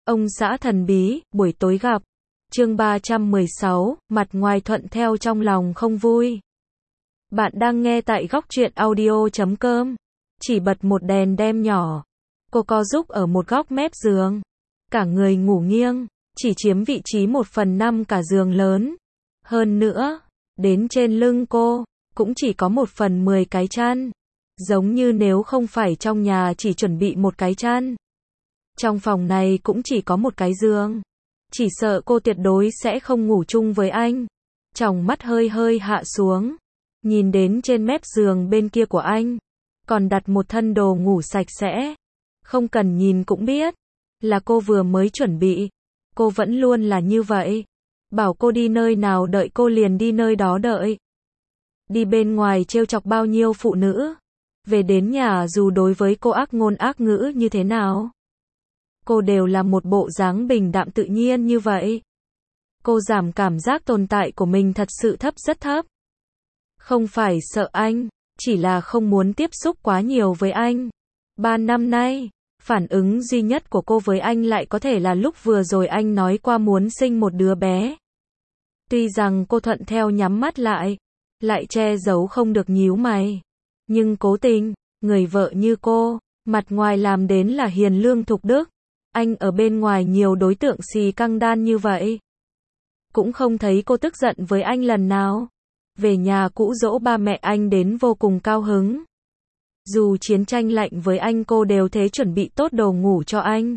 Ông xã thần bí, buổi tối gặp. Chương 316, mặt ngoài thuận theo trong lòng không vui. Bạn đang nghe tại góc truyện audio.com. Chỉ bật một đèn đem nhỏ. Cô co giúp ở một góc mép giường. Cả người ngủ nghiêng, chỉ chiếm vị trí 1/5 cả giường lớn. Hơn nữa, đến trên lưng cô, cũng chỉ có 1/10 cái chăn. Giống như nếu không phải trong nhà chỉ chuẩn bị một cái chăn. Trong phòng này cũng chỉ có một cái giường. Chỉ sợ cô tuyệt đối sẽ không ngủ chung với anh. Tròng mắt hơi hơi hạ xuống. Nhìn đến trên mép giường bên kia của anh. Còn đặt một thân đồ ngủ sạch sẽ. Không cần nhìn cũng biết. Là cô vừa mới chuẩn bị. Cô vẫn luôn là như vậy. Bảo cô đi nơi nào đợi cô liền đi nơi đó đợi. Đi bên ngoài trêu chọc bao nhiêu phụ nữ. Về đến nhà dù đối với cô ác ngôn ác ngữ như thế nào. Cô đều là một bộ dáng bình đạm tự nhiên như vậy. Cô giảm cảm giác tồn tại của mình thật sự thấp, rất thấp. Không phải sợ anh, chỉ là không muốn tiếp xúc quá nhiều với anh. 3 năm nay, phản ứng duy nhất của cô với anh lại có thể là lúc vừa rồi anh nói qua muốn sinh một đứa bé. Tuy rằng cô thuận theo nhắm mắt lại che giấu không được nhíu mày. Nhưng cố tình, người vợ như cô, mặt ngoài làm đến là hiền lương thục đức. Anh ở bên ngoài nhiều đối tượng xì căng đan như vậy. Cũng không thấy cô tức giận với anh lần nào. Về nhà cũ dỗ ba mẹ anh đến vô cùng cao hứng. Dù chiến tranh lạnh với anh cô đều thế chuẩn bị tốt đồ ngủ cho anh.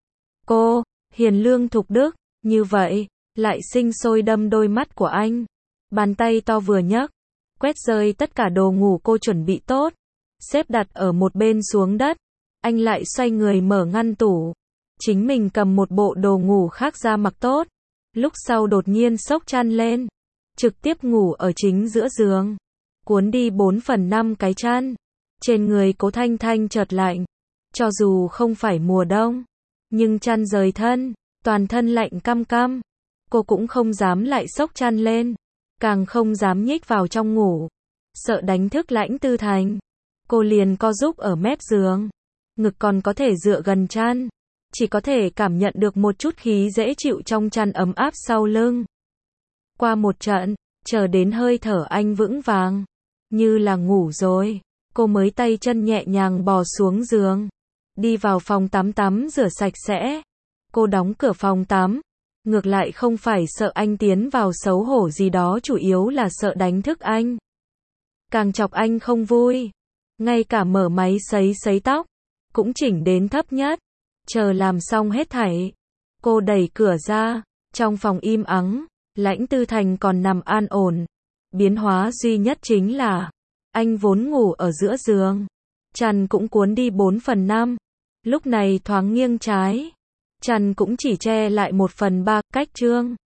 Cô, hiền lương thục đức, như vậy, lại sinh sôi đâm đôi mắt của anh. Bàn tay to vừa nhấc, quét rơi tất cả đồ ngủ cô chuẩn bị tốt. Xếp đặt ở một bên xuống đất. Anh lại xoay người mở ngăn tủ. Chính mình cầm một bộ đồ ngủ khác ra mặc tốt. Lúc sau đột nhiên xốc chăn lên. Trực tiếp ngủ ở chính giữa giường. Cuốn đi 4/5 cái chăn. Trên người Cố Thanh Thanh chợt lạnh. Cho dù không phải mùa đông. Nhưng chăn rời thân. Toàn thân lạnh căm căm. Cô cũng không dám lại xốc chăn lên. Càng không dám nhích vào trong ngủ. Sợ đánh thức Lãnh Tư Thành. Cô liền co giúp ở mép giường. Ngực còn có thể dựa gần chăn. Chỉ có thể cảm nhận được một chút khí dễ chịu trong chăn ấm áp sau lưng. Qua một trận, chờ đến hơi thở anh vững vàng. Như là ngủ rồi. Cô mới tay chân nhẹ nhàng bò xuống giường. Đi vào phòng tắm rửa sạch sẽ. Cô đóng cửa phòng tắm. Ngược lại không phải sợ anh tiến vào xấu hổ gì đó, chủ yếu là sợ đánh thức anh. Càng chọc anh không vui. Ngay cả mở máy sấy tóc. Cũng chỉnh đến thấp nhất. Chờ làm xong hết thảy. Cô đẩy cửa ra. Trong phòng im ắng. Lãnh Tư Thành còn nằm an ổn. Biến hóa duy nhất chính là anh vốn ngủ ở giữa giường. Chăn cũng cuốn đi 4/5. Lúc này thoáng nghiêng trái. Chăn cũng chỉ che lại 1/3 cách trương.